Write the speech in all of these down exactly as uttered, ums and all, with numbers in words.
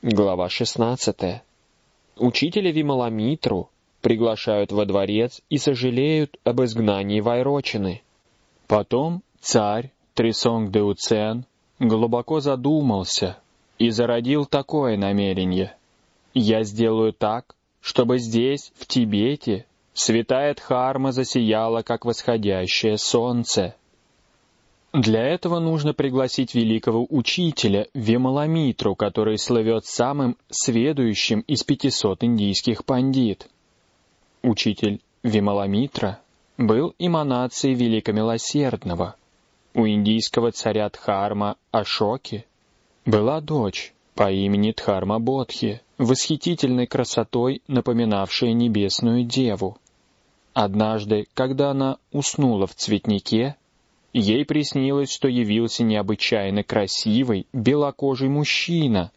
Глава шестнадцатая. Учителя Вималамитру приглашают во дворец и сожалеют об изгнании Вайрочины. Потом царь Трисонгдеуцен глубоко задумался и зародил такое намерение. «Я сделаю так, чтобы здесь, в Тибете, святая Дхарма засияла, как восходящее солнце. Для этого нужно пригласить великого учителя Вималамитру, который слывет самым сведущим из пятисот индийских пандит». Учитель Вималамитра был эманацией великомилосердного. У индийского царя Дхарма Ашоки была дочь по имени Дхарма-бодхи, восхитительной красотой, напоминавшая небесную деву. Однажды, когда она уснула в цветнике, ей приснилось, что явился необычайно красивый, белокожий мужчина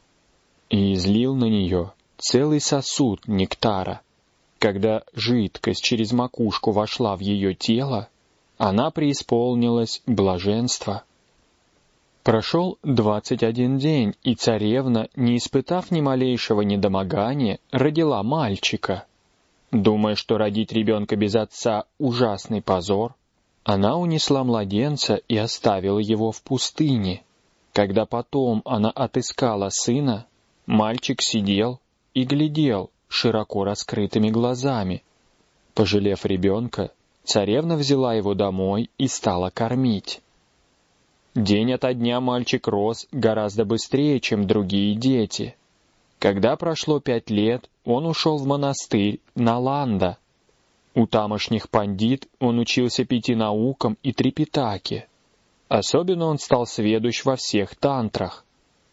и излил на нее целый сосуд нектара. Когда жидкость через макушку вошла в ее тело, она преисполнилась блаженства. Прошел двадцать один день, и царевна, не испытав ни малейшего недомогания, родила мальчика. Думая, что родить ребенка без отца — ужасный позор, она унесла младенца и оставила его в пустыне. Когда потом она отыскала сына, мальчик сидел и глядел широко раскрытыми глазами. Пожалев ребенка, царевна взяла его домой и стала кормить. День ото дня мальчик рос гораздо быстрее, чем другие дети. Когда прошло пять лет, он ушел в монастырь Наланда. У тамошних пандит он учился пяти наукам и трипитаке. Особенно он стал сведущ во всех тантрах.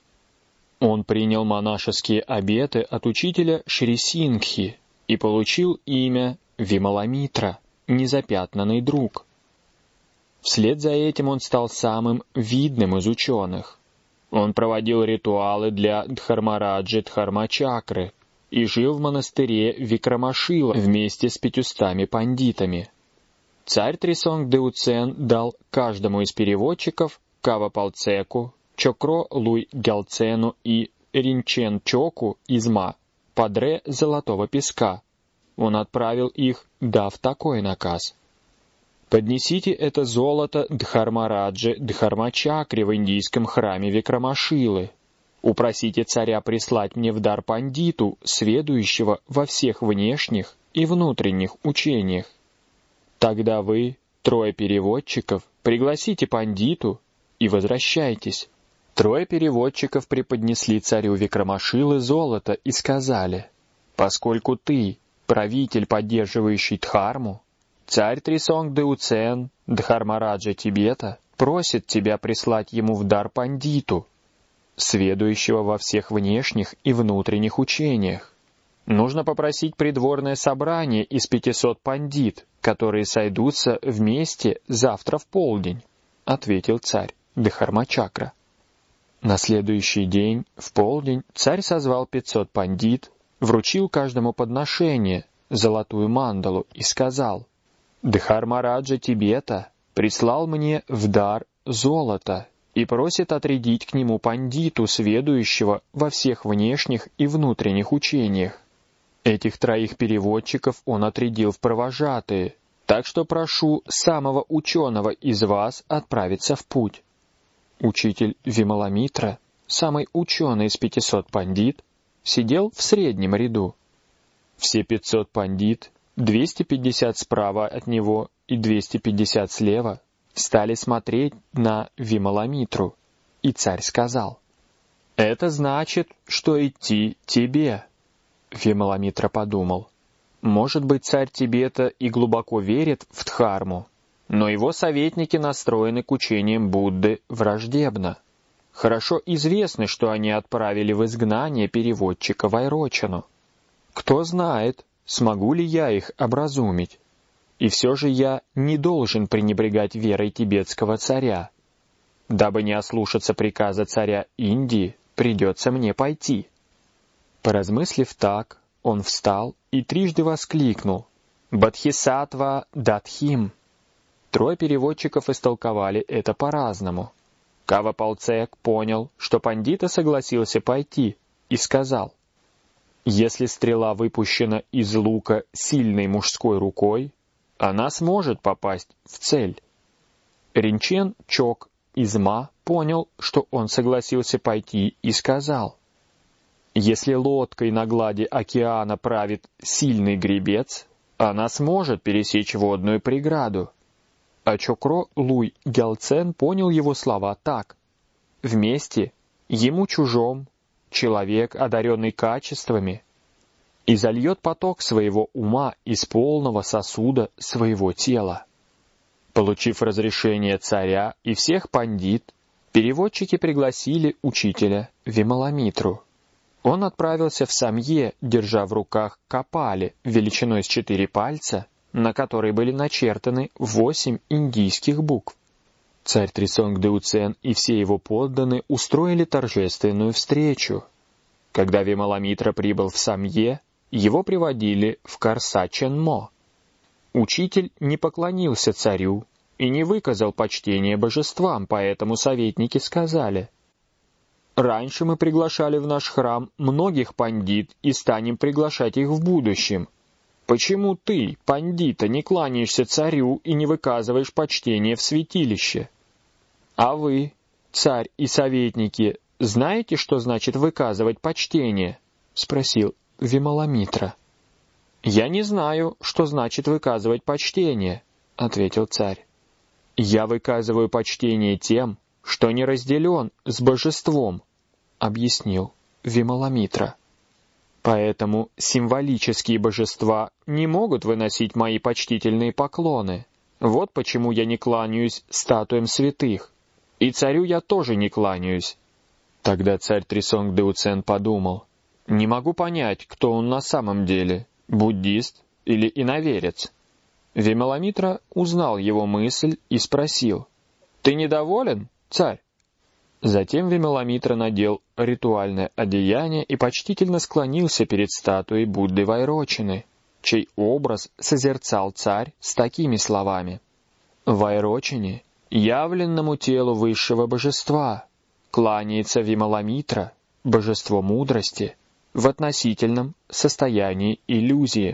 Он принял монашеские обеты от учителя Шри Сингхи и получил имя Вималамитра, незапятнанный друг. Вслед за этим он стал самым видным из ученых. Он проводил ритуалы для Дхармараджи Дхармачакры и жил в монастыре Викрамашила вместе с пятьюстами пандитами. Царь Трисонгдеуцен дал каждому из переводчиков Кавапалцеку, Чокро Луй Гялцену и Ринчен Чоку Изма падре золотого песка. Он отправил их, дав такой наказ: «Поднесите это золото Дхармараджи Дхармачакре в индийском храме Викрамашилы. Упросите царя прислать мне в дар пандиту, сведущего во всех внешних и внутренних учениях. Тогда вы, трое переводчиков, пригласите пандиту и возвращайтесь». Трое переводчиков преподнесли царю Викрамашилы золото и сказали: «Поскольку ты правитель, поддерживающий Дхарму, царь Трисонгдеуцен, Дхармараджа Тибета, просит тебя прислать ему в дар пандиту, сведущего во всех внешних и внутренних учениях. Нужно попросить придворное собрание из пятисот пандит, которые сойдутся вместе завтра в полдень», — ответил царь Дхармачакра. На следующий день, в полдень, царь созвал пятьсот пандит, вручил каждому подношение, золотую мандалу, и сказал: «Дхармараджа Тибета прислал мне в дар золото и просит отрядить к нему пандиту, сведущего во всех внешних и внутренних учениях. Этих троих переводчиков он отрядил в провожатые, так что прошу самого ученого из вас отправиться в путь». Учитель Вималамитра, самый ученый из пятисот пандит, сидел в среднем ряду. Все пятьсот пандит, двести пятьдесят справа от него и двести пятьдесят слева, стали смотреть на Вималамитру, и царь сказал: «Это значит, что идти тебе». Вималамитра подумал: может быть, царь Тибета и глубоко верит в Дхарму, но его советники настроены к учениям Будды враждебно. Хорошо известно, что они отправили в изгнание переводчика Вайрочину. Кто знает, смогу ли я их образумить. И все же я не должен пренебрегать верой тибетского царя. Дабы не ослушаться приказа царя Индии, придется мне пойти». Поразмыслив так, он встал и трижды воскликнул: «Бодхисаттва Датхим». Трое переводчиков истолковали это по-разному. Кавапалцек понял, что пандита согласился пойти, и сказал: «Если стрела выпущена из лука сильной мужской рукой, она сможет попасть в цель». Ринчен Чок из Ма понял, что он согласился пойти, и сказал: «Если лодкой на глади океана правит сильный гребец, она сможет пересечь водную преграду». А Чокро Луй Гялцен понял его слова так: «Вместе, ему чужом, человек, одаренный качествами, и зальет поток своего ума из полного сосуда своего тела». Получив разрешение царя и всех пандит, переводчики пригласили учителя Вималамитру. Он отправился в Самье, держа в руках капали величиной с четыре пальца, на которой были начертаны восемь индийских букв. Царь Трисонг Деуцен и все его подданные устроили торжественную встречу. Когда Вималамитра прибыл в Самье, его приводили в Карса-Ченмо. Учитель не поклонился царю и не выказал почтения божествам, поэтому советники сказали: «Раньше мы приглашали в наш храм многих пандит и станем приглашать их в будущем. Почему ты, пандита, не кланяешься царю и не выказываешь почтения в святилище? А вы, царь и советники, знаете, что значит выказывать почтение?» — спросил Вималамитра. «Я не знаю, что значит выказывать почтение», — ответил царь. «Я выказываю почтение тем, что не разделен с божеством», — объяснил Вималамитра. «Поэтому символические божества не могут выносить мои почтительные поклоны. Вот почему я не кланяюсь статуям святых. И царю я тоже не кланяюсь». Тогда царь Трисонг Деуцен подумал: «Не могу понять, кто он на самом деле, буддист или иноверец». Вималамитра узнал его мысль и спросил: «Ты недоволен, царь?» Затем Вималамитра надел ритуальное одеяние и почтительно склонился перед статуей Будды Вайрочины, чей образ созерцал царь с такими словами: «Вайрочине, явленному телу высшего божества, кланяется Вималамитра, божество мудрости, в относительном состоянии иллюзии».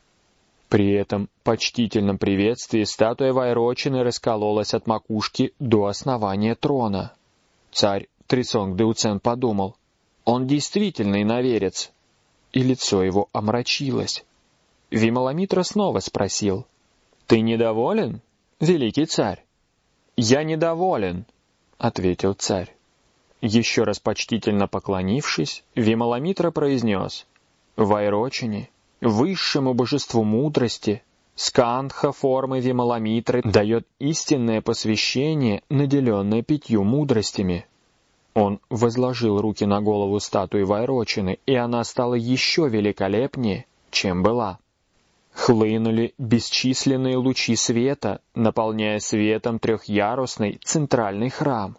При этом почтительном приветствии статуя Вайрочины раскололась от макушки до основания трона. Царь Трисонг Деуцен подумал: он действительно иноверец, и лицо его омрачилось. Вималамитра снова спросил: «Ты недоволен, великий царь?» «Я недоволен», — ответил царь. Еще раз почтительно поклонившись, Вималамитра произнес: «Вайрочине, высшему божеству мудрости, скандха формы Вималамитры дает истинное посвящение, наделенное пятью мудростями». Он возложил руки на голову статуи Вайрочины, и она стала еще великолепнее, чем была. Хлынули бесчисленные лучи света, наполняя светом трехъярусный центральный храм.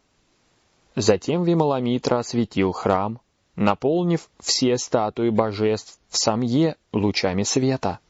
Затем Вималамитра осветил храм, наполнив все статуи божеств в Самье лучами света.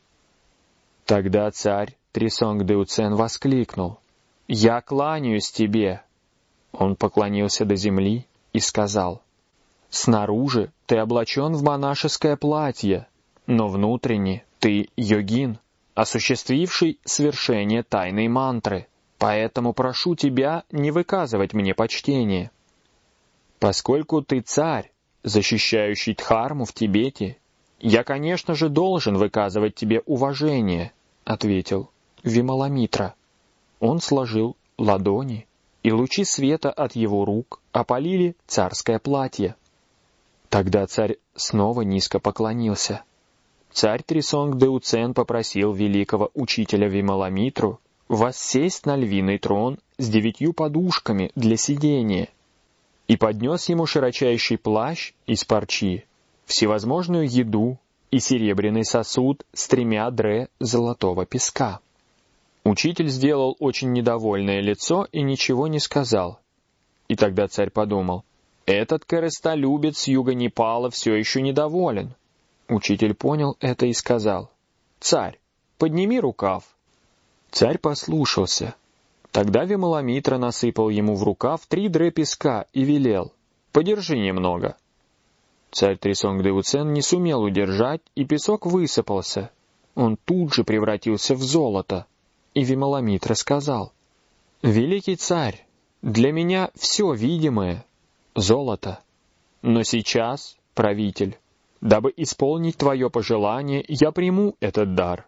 Тогда царь Трисонг Деуцен воскликнул: «Я кланяюсь тебе!» Он поклонился до земли и сказал: «Снаружи ты облачен в монашеское платье, но внутренне ты йогин, осуществивший свершение тайной мантры, поэтому прошу тебя не выказывать мне почтения. Поскольку ты царь, защищающий Дхарму в Тибете, я, конечно же, должен выказывать тебе уважение», — ответил Вималамитра. Он сложил ладони, и лучи света от его рук опалили царское платье. Тогда царь снова низко поклонился. Царь Трисонг Деуцен попросил великого учителя Вималамитру воссесть на львиный трон с девятью подушками для сидения и поднес ему широчайший плащ из парчи, всевозможную еду и серебряный сосуд с тремя дре золотого песка. Учитель сделал очень недовольное лицо и ничего не сказал. И тогда царь подумал: этот корыстолюбец с юга Непала все еще недоволен. Учитель понял это и сказал: «Царь, подними рукав». Царь послушался. Тогда Вималамитра насыпал ему в рукав три дре песка и велел: «Подержи немного». Царь Трисонгдеуцен не сумел удержать, и песок высыпался. Он тут же превратился в золото. И Вималамитра сказал: «Великий царь, для меня все видимое — золото. Но сейчас, правитель, дабы исполнить твое пожелание, я приму этот дар».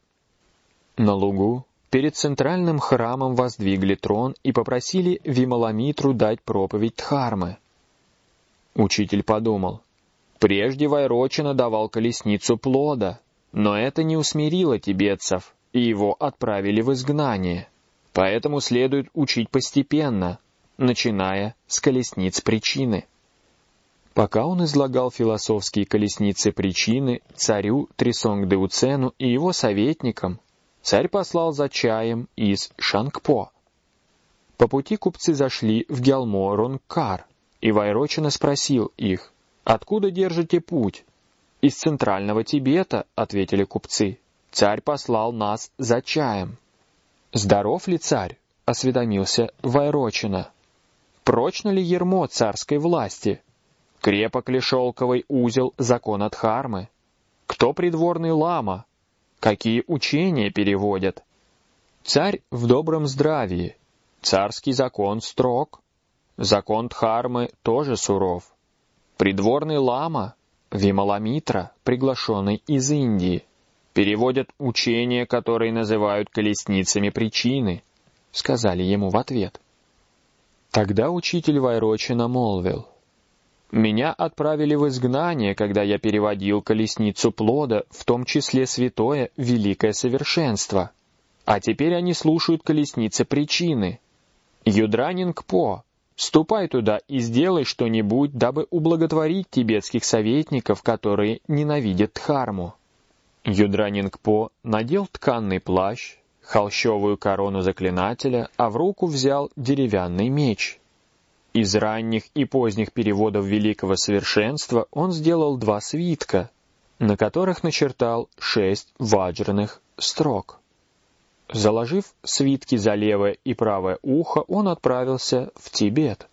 На лугу перед центральным храмом воздвигли трон и попросили Вималамитру дать проповедь Дхармы. Учитель подумал: прежде Вайрочина давал колесницу плода, но это не усмирило тибетцев, и его отправили в изгнание. Поэтому следует учить постепенно, начиная с колесниц причины. Пока он излагал философские колесницы причины царю Трисонгдеуцену и его советникам, царь послал за чаем из Шангпо. По пути купцы зашли в Гялмо-Ронкар, и Вайрочина спросил их: «Откуда держите путь?» «Из центрального Тибета», — ответили купцы. «Царь послал нас за чаем». «Здоров ли царь?» — осведомился Вайрочина. «Прочно ли ярмо царской власти? Крепок ли шелковый узел закона Дхармы? Кто придворный лама? Какие учения переводят? Царь в добром здравии. Царский закон строг. Закон Дхармы тоже суров. Придворный лама, Вималамитра, приглашенный из Индии, переводят учения, которые называют колесницами причины», — сказали ему в ответ. Тогда учитель Вайрочина молвил: «Меня отправили в изгнание, когда я переводил колесницу плода, в том числе святое великое совершенство. А теперь они слушают колесницы причины. Юдранингпо, ступай туда и сделай что-нибудь, дабы ублаготворить тибетских советников, которые ненавидят Дхарму». Юдранингпо надел тканный плащ, холщовую корону заклинателя, а в руку взял деревянный меч. Из ранних и поздних переводов великого совершенства он сделал два свитка, на которых начертал шесть ваджрных строк. Заложив свитки за левое и правое ухо, он отправился в Тибет.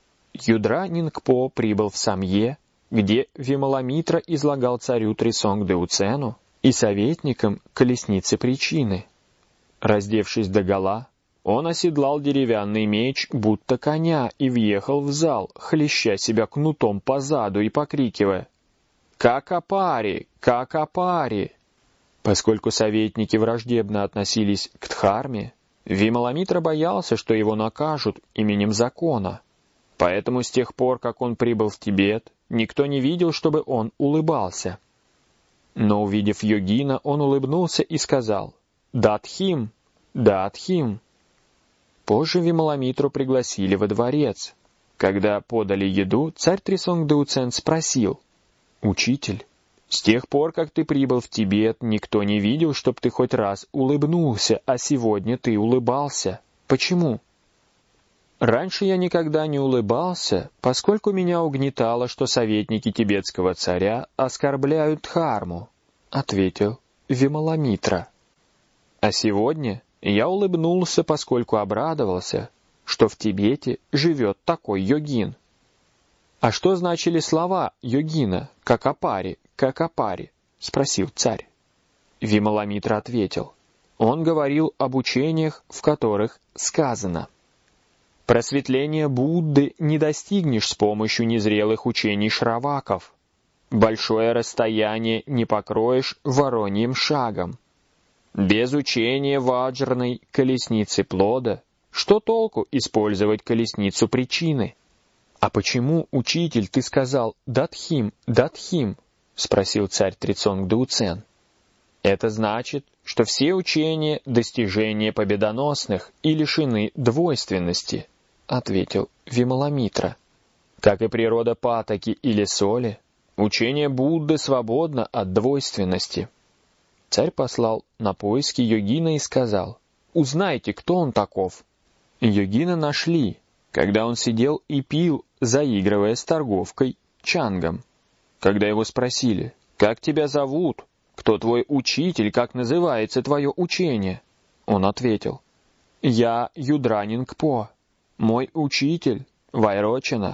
Юдранингпо прибыл в Самье, где Вималамитра излагал царю Трисонгдеуцену и советникам колесницы причины. Раздевшись догола, он оседлал деревянный меч, будто коня, и въехал в зал, хлеща себя кнутом по заду и покрикивая: «Какапари! Какапари!» Поскольку советники враждебно относились к Дхарме, Вималамитра боялся, что его накажут именем закона. Поэтому с тех пор, как он прибыл в Тибет, никто не видел, чтобы он улыбался. Но, увидев йогина, он улыбнулся и сказал: «Датхим! Датхим!» Позже Вималамитру пригласили во дворец. Когда подали еду, царь Трисонгдеуцен спросил: «Учитель, с тех пор, как ты прибыл в Тибет, никто не видел, чтоб ты хоть раз улыбнулся, а сегодня ты улыбался. Почему?» «Раньше я никогда не улыбался, поскольку меня угнетало, что советники тибетского царя оскорбляют Дхарму», — ответил Вималамитра. «А сегодня я улыбнулся, поскольку обрадовался, что в Тибете живет такой йогин». «А что значили слова йогина «какапари, какапари»?» — спросил царь. Вималамитра ответил: «Он говорил об учениях, в которых сказано: просветление Будды не достигнешь с помощью незрелых учений шраваков. Большое расстояние не покроешь вороньим шагом. Без учения ваджрной колесницы плода что толку использовать колесницу причины?» «А почему, учитель, ты сказал «датхим, датхим»?» — спросил царь Трисонгдеуцен. «Это значит, что все учения — достижения победоносных и лишены двойственности», — ответил Вималамитра. «Как и природа патоки или соли, учение Будды свободно от двойственности». Царь послал на поиски йогина и сказал: «Узнайте, кто он таков». Йогина нашли, когда он сидел и пил, заигрывая с торговкой чангом. Когда его спросили: «Как тебя зовут? Кто твой учитель? Как называется твое учение?» Он ответил: «Я Юдранингпо. Мой учитель Вайрочина.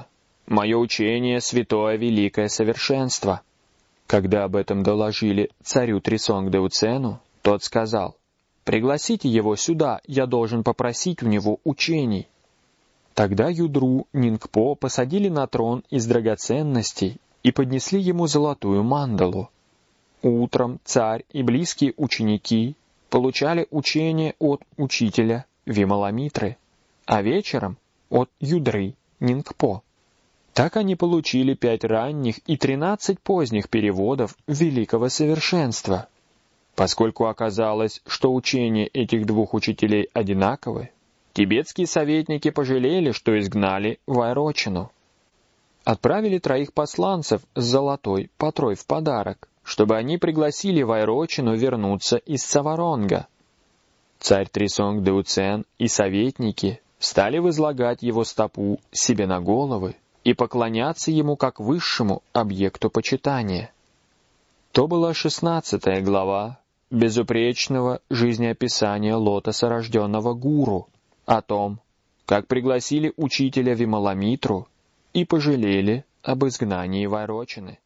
Мое учение — святое великое совершенство». Когда об этом доложили царю Трисонгдеуцену, тот сказал: «Пригласите его сюда, я должен попросить у него учений». Тогда Юдру Нингпо посадили на трон из драгоценностей и поднесли ему золотую мандалу. Утром царь и близкие ученики получали учение от учителя Вималамитры, а вечером — от Юдры Нингпо. Так они получили пять ранних и тринадцать поздних переводов великого совершенства. Поскольку оказалось, что учения этих двух учителей одинаковы, тибетские советники пожалели, что изгнали Вайрочину. Отправили троих посланцев с золотой патрой в подарок, чтобы они пригласили Вайрочину вернуться из Цаваронга. Царь Трисонгдеуцен и советники стали возлагать его стопу себе на головы и поклоняться ему как высшему объекту почитания. То была шестнадцатая глава безупречного жизнеописания лотоса рожденного гуру о том, как пригласили учителя Вималамитру и пожалели об изгнании Вайрочины.